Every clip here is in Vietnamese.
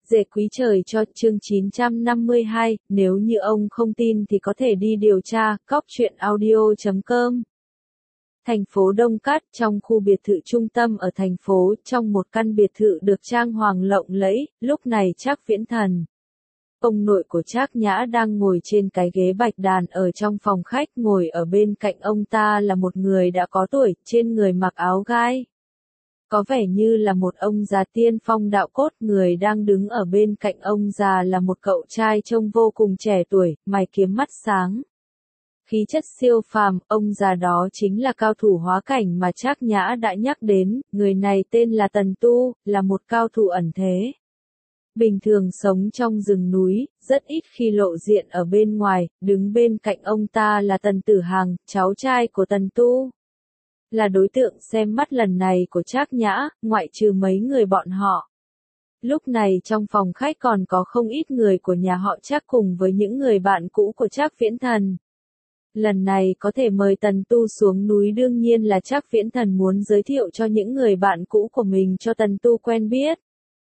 Dệ quý trời cho chương 952, nếu như ông không tin thì có thể đi điều tra, cóc.truyện.audio.com. Thành phố Đông Cát, trong khu biệt thự trung tâm ở thành phố, trong một căn biệt thự được trang hoàng lộng lẫy, lúc này Trác Viễn Thần, ông nội của Trác Nhã đang ngồi trên cái ghế bạch đàn ở trong phòng khách, ngồi ở bên cạnh ông ta là một người đã có tuổi, trên người mặc áo gai. Có vẻ như là một ông già tiên phong đạo cốt, người đang đứng ở bên cạnh ông già là một cậu trai trông vô cùng trẻ tuổi, mày kiếm mắt sáng. Khí chất siêu phàm, ông già đó chính là cao thủ hóa cảnh mà Trác Nhã đã nhắc đến, người này tên là Tần Tu, là một cao thủ ẩn thế. Bình thường sống trong rừng núi, rất ít khi lộ diện ở bên ngoài, đứng bên cạnh ông ta là Tần Tử Hằng, cháu trai của Tần Tu. Là đối tượng xem mắt lần này của Trác Nhã, ngoại trừ mấy người bọn họ. Lúc này trong phòng khách còn có không ít người của nhà họ Trác cùng với những người bạn cũ của Trác Viễn Thần. Lần này có thể mời Tần Tu xuống núi đương nhiên là Trác Viễn Thần muốn giới thiệu cho những người bạn cũ của mình cho Tần Tu quen biết.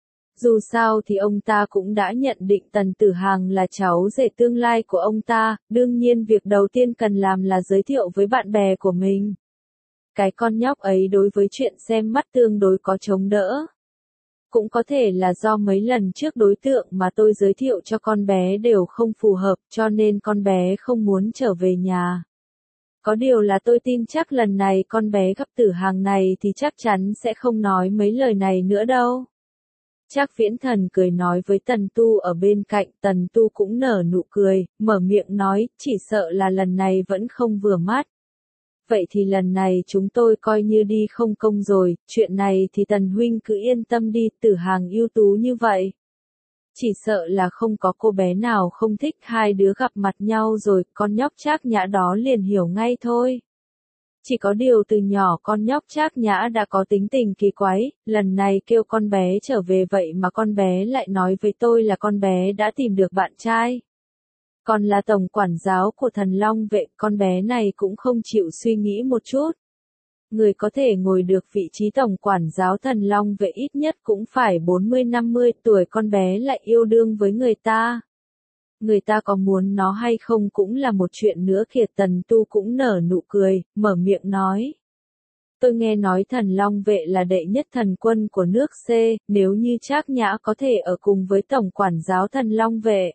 Dù sao thì ông ta cũng đã nhận định Tần Tử Hằng là cháu rể tương lai của ông ta, đương nhiên việc đầu tiên cần làm là giới thiệu với bạn bè của mình. Cái con nhóc ấy đối với chuyện xem mắt tương đối có chống đỡ. Cũng có thể là do mấy lần trước đối tượng mà tôi giới thiệu cho con bé đều không phù hợp, cho nên con bé không muốn trở về nhà. Có điều là tôi tin chắc lần này con bé gặp Tử Hằng này thì chắc chắn sẽ không nói mấy lời này nữa đâu. Trác Viễn Thần cười nói với Tần Tu ở bên cạnh, Tần Tu cũng nở nụ cười, mở miệng nói, chỉ sợ là lần này vẫn không vừa mắt. Vậy thì lần này chúng tôi coi như đi không công rồi, chuyện này thì Tần huynh cứ yên tâm đi, Tử Hằng ưu tú như vậy. Chỉ sợ là không có cô bé nào không thích, hai đứa gặp mặt nhau rồi, con nhóc Trác Nhã đó liền hiểu ngay thôi. Chỉ có điều từ nhỏ con nhóc Trác Nhã đã có tính tình kỳ quái, lần này kêu con bé trở về vậy mà con bé lại nói với tôi là con bé đã tìm được bạn trai. Còn là tổng quản giáo của Thần Long vệ, con bé này cũng không chịu suy nghĩ một chút. Người có thể ngồi được vị trí tổng quản giáo Thần Long vệ ít nhất cũng phải 40-50 tuổi, con bé lại yêu đương với người ta. Người ta có muốn nó hay không cũng là một chuyện nữa kìa. Tần Tu cũng nở nụ cười, mở miệng nói. Tôi nghe nói Thần Long vệ là đệ nhất thần quân của nước C, nếu như Trác Nhã có thể ở cùng với tổng quản giáo Thần Long vệ.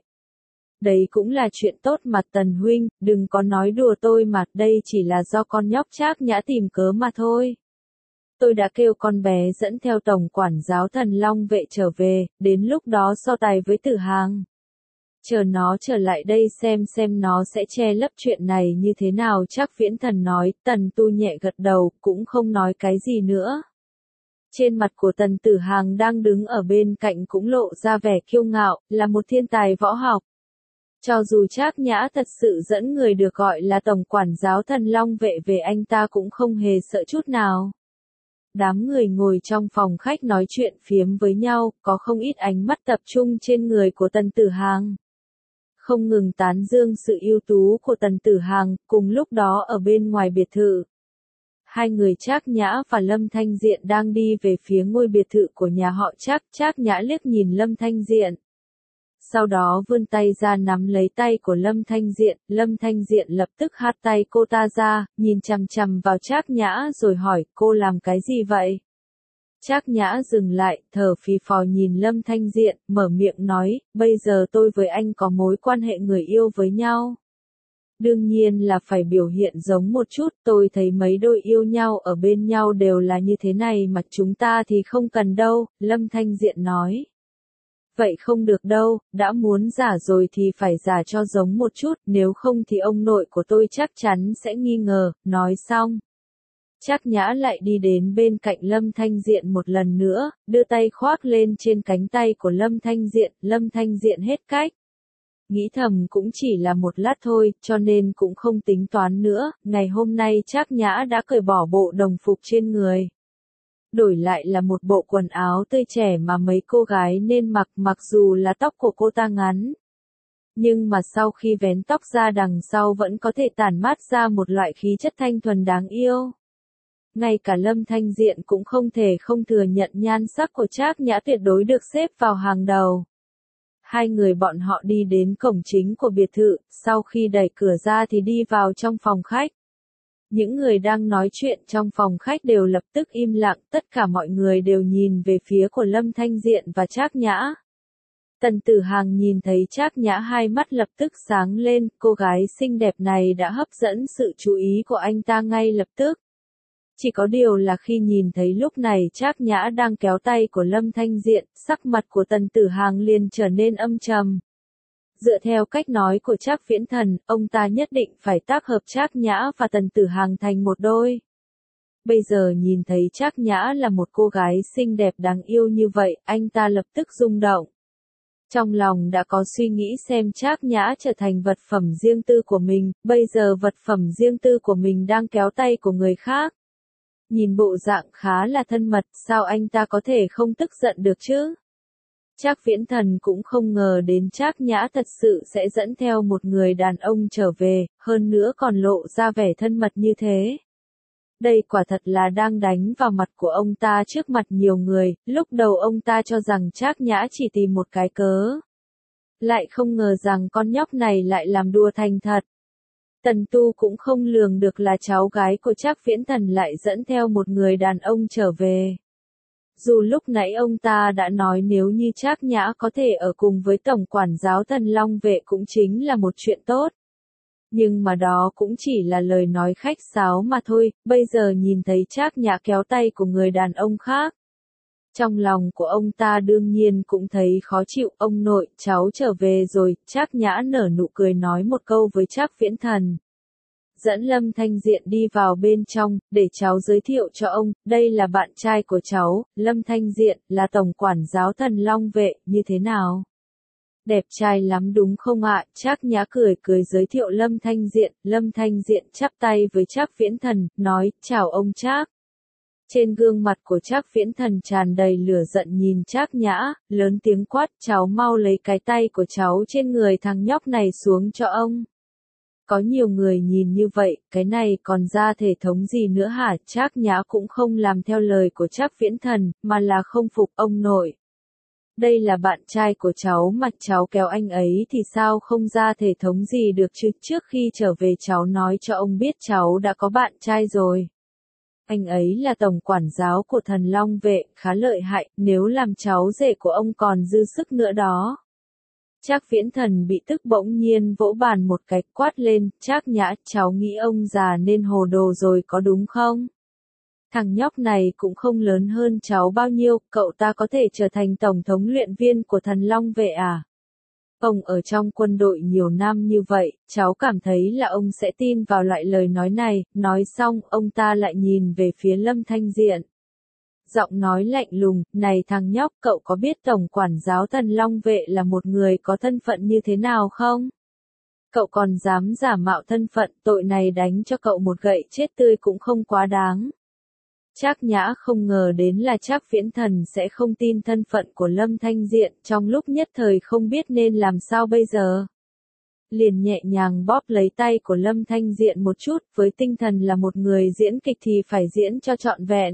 Đấy cũng là chuyện tốt mà Tần huynh, đừng có nói đùa tôi mà, đây chỉ là do con nhóc Trác Nhã tìm cớ mà thôi. Tôi đã kêu con bé dẫn theo tổng quản giáo Thần Long vệ trở về, đến lúc đó so tài với Tử Hằng. Chờ nó trở lại đây xem nó sẽ che lấp chuyện này như thế nào. Trác Viễn Thần nói. Tần Tu nhẹ gật đầu, cũng không nói cái gì nữa. Trên mặt của Tần Tử Hằng đang đứng ở bên cạnh cũng lộ ra vẻ kiêu ngạo, là một thiên tài võ học. Cho dù Trác Nhã thật sự dẫn người được gọi là tổng quản giáo Thần Long vệ về, anh ta cũng không hề sợ chút nào. Đám người ngồi trong phòng khách nói chuyện phiếm với nhau, có không ít ánh mắt tập trung trên người của Tần Tử Hằng. Không ngừng tán dương sự ưu tú của Tần Tử Hằng, cùng lúc đó ở bên ngoài biệt thự. Hai người Trác Nhã và Lâm Thanh Diện đang đi về phía ngôi biệt thự của nhà họ Trác. Trác Nhã liếc nhìn Lâm Thanh Diện. Sau đó vươn tay ra nắm lấy tay của Lâm Thanh Diện, Lâm Thanh Diện lập tức hất tay cô ta ra, nhìn chằm chằm vào Trác Nhã rồi hỏi, cô làm cái gì vậy? Trác Nhã dừng lại, thở phì phò nhìn Lâm Thanh Diện, mở miệng nói, bây giờ tôi với anh có mối quan hệ người yêu với nhau. Đương nhiên là phải biểu hiện giống một chút, tôi thấy mấy đôi yêu nhau ở bên nhau đều là như thế này mà chúng ta thì không cần đâu, Lâm Thanh Diện nói. Vậy không được đâu, đã muốn giả rồi thì phải giả cho giống một chút, nếu không thì ông nội của tôi chắc chắn sẽ nghi ngờ. Nói xong, Trác Nhã lại đi đến bên cạnh Lâm Thanh Diện một lần nữa, đưa tay khoác lên trên cánh tay của Lâm Thanh Diện. Lâm Thanh Diện hết cách. Nghĩ thầm cũng chỉ là một lát thôi, cho nên cũng không tính toán nữa. Ngày hôm nay Trác Nhã đã cởi bỏ bộ đồng phục trên người. Đổi lại là một bộ quần áo tươi trẻ mà mấy cô gái nên mặc, mặc dù là tóc của cô ta ngắn. Nhưng mà sau khi vén tóc ra đằng sau vẫn có thể tản mát ra một loại khí chất thanh thuần đáng yêu. Ngay cả Lâm Thanh Diện cũng không thể không thừa nhận nhan sắc của Trác Nhã tuyệt đối được xếp vào hàng đầu. hai người bọn họ đi đến cổng chính của biệt thự, sau khi đẩy cửa ra thì đi vào trong phòng khách. Những người đang nói chuyện trong phòng khách đều lập tức im lặng, tất cả mọi người đều nhìn về phía của Lâm Thanh Diện và Trác Nhã. Tần Tử Hàng nhìn thấy Trác Nhã hai mắt lập tức sáng lên, cô gái xinh đẹp này đã hấp dẫn sự chú ý của anh ta ngay lập tức. Chỉ có điều là khi nhìn thấy lúc này Trác Nhã đang kéo tay của Lâm Thanh Diện, sắc mặt của Tần Tử Hàng liền trở nên âm trầm. Dựa theo cách nói của Trác Viễn Thần, ông ta nhất định phải tác hợp Trác Nhã và Tần Tử Hàng thành một đôi. Bây giờ nhìn thấy Trác Nhã là một cô gái xinh đẹp đáng yêu như vậy, anh ta lập tức rung động. Trong lòng đã có suy nghĩ xem Trác Nhã trở thành vật phẩm riêng tư của mình, bây giờ vật phẩm riêng tư của mình đang kéo tay của người khác. Nhìn bộ dạng khá là thân mật, sao anh ta có thể không tức giận được chứ? Trác Viễn Thần cũng không ngờ đến Trác Nhã thật sự sẽ dẫn theo một người đàn ông trở về, hơn nữa còn lộ ra vẻ thân mật như thế. Đây quả thật là đang đánh vào mặt của ông ta trước mặt nhiều người, lúc đầu ông ta cho rằng Trác Nhã chỉ tìm một cái cớ. Lại không ngờ rằng con nhóc này lại làm đùa thành thật. Tần Tu cũng không lường được là cháu gái của Trác Viễn Thần lại dẫn theo một người đàn ông trở về. Dù lúc nãy ông ta đã nói nếu như Trác Nhã có thể ở cùng với Tổng quản giáo Thần Long Vệ cũng chính là một chuyện tốt. Nhưng mà đó cũng chỉ là lời nói khách sáo mà thôi, bây giờ nhìn thấy Trác Nhã kéo tay của người đàn ông khác. Trong lòng của ông ta đương nhiên cũng thấy khó chịu, ông nội, cháu trở về rồi, Trác Nhã nở nụ cười nói một câu với Trác Viễn Thần. Dẫn Lâm Thanh Diện đi vào bên trong, để cháu giới thiệu cho ông, đây là bạn trai của cháu, Lâm Thanh Diện, là tổng quản giáo Thần Long Vệ, như thế nào? Đẹp trai lắm đúng không ạ? Trác Nhã cười cười giới thiệu Lâm Thanh Diện chắp tay với Trác Viễn Thần, nói, chào ông Trác. Trên gương mặt của Trác Viễn Thần tràn đầy lửa giận nhìn Trác Nhã, lớn tiếng quát, cháu mau lấy cái tay của cháu trên người thằng nhóc này xuống cho ông. Có nhiều người nhìn như vậy, cái này còn ra thể thống gì nữa hả? Trác Nhã cũng không làm theo lời của Trác Viễn Thần, mà là không phục ông nội. Đây là bạn trai của cháu mà cháu kéo anh ấy thì sao không ra thể thống gì được chứ? Trước khi trở về cháu nói cho ông biết cháu đã có bạn trai rồi. Anh ấy là tổng quản giáo của Thần Long Vệ, khá lợi hại, nếu làm cháu rể của ông còn dư sức nữa đó. Trác Viễn Thần bị tức bỗng nhiên vỗ bàn một cái, quát lên, Trác Nhã, cháu nghĩ ông già nên hồ đồ rồi có đúng không? Thằng nhóc này cũng không lớn hơn cháu bao nhiêu, cậu ta có thể trở thành tổng thống luyện viên của Thần Long Vệ à? Ông ở trong quân đội nhiều năm như vậy, cháu cảm thấy là ông sẽ tin vào loại lời nói này, nói xong, ông ta lại nhìn về phía Lâm Thanh Diện. Giọng nói lạnh lùng, này thằng nhóc, cậu có biết tổng quản giáo Thần Long Vệ là một người có thân phận như thế nào không? Cậu còn dám giả mạo thân phận, tội này đánh cho cậu một gậy chết tươi cũng không quá đáng. Trác Nhã không ngờ đến là Trác Viễn Thần sẽ không tin thân phận của Lâm Thanh Diện, trong lúc nhất thời không biết nên làm sao bây giờ. Liền nhẹ nhàng bóp lấy tay của Lâm Thanh Diện một chút, với tinh thần là một người diễn kịch thì phải diễn cho trọn vẹn.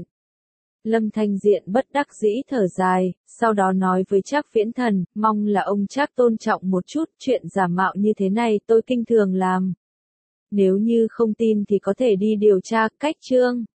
Lâm Thanh Diện bất đắc dĩ thở dài, sau đó nói với Trác Viễn Thần, mong là ông Trác tôn trọng một chút, chuyện giả mạo như thế này tôi kinh thường làm. Nếu như không tin thì có thể đi điều tra, cách chương.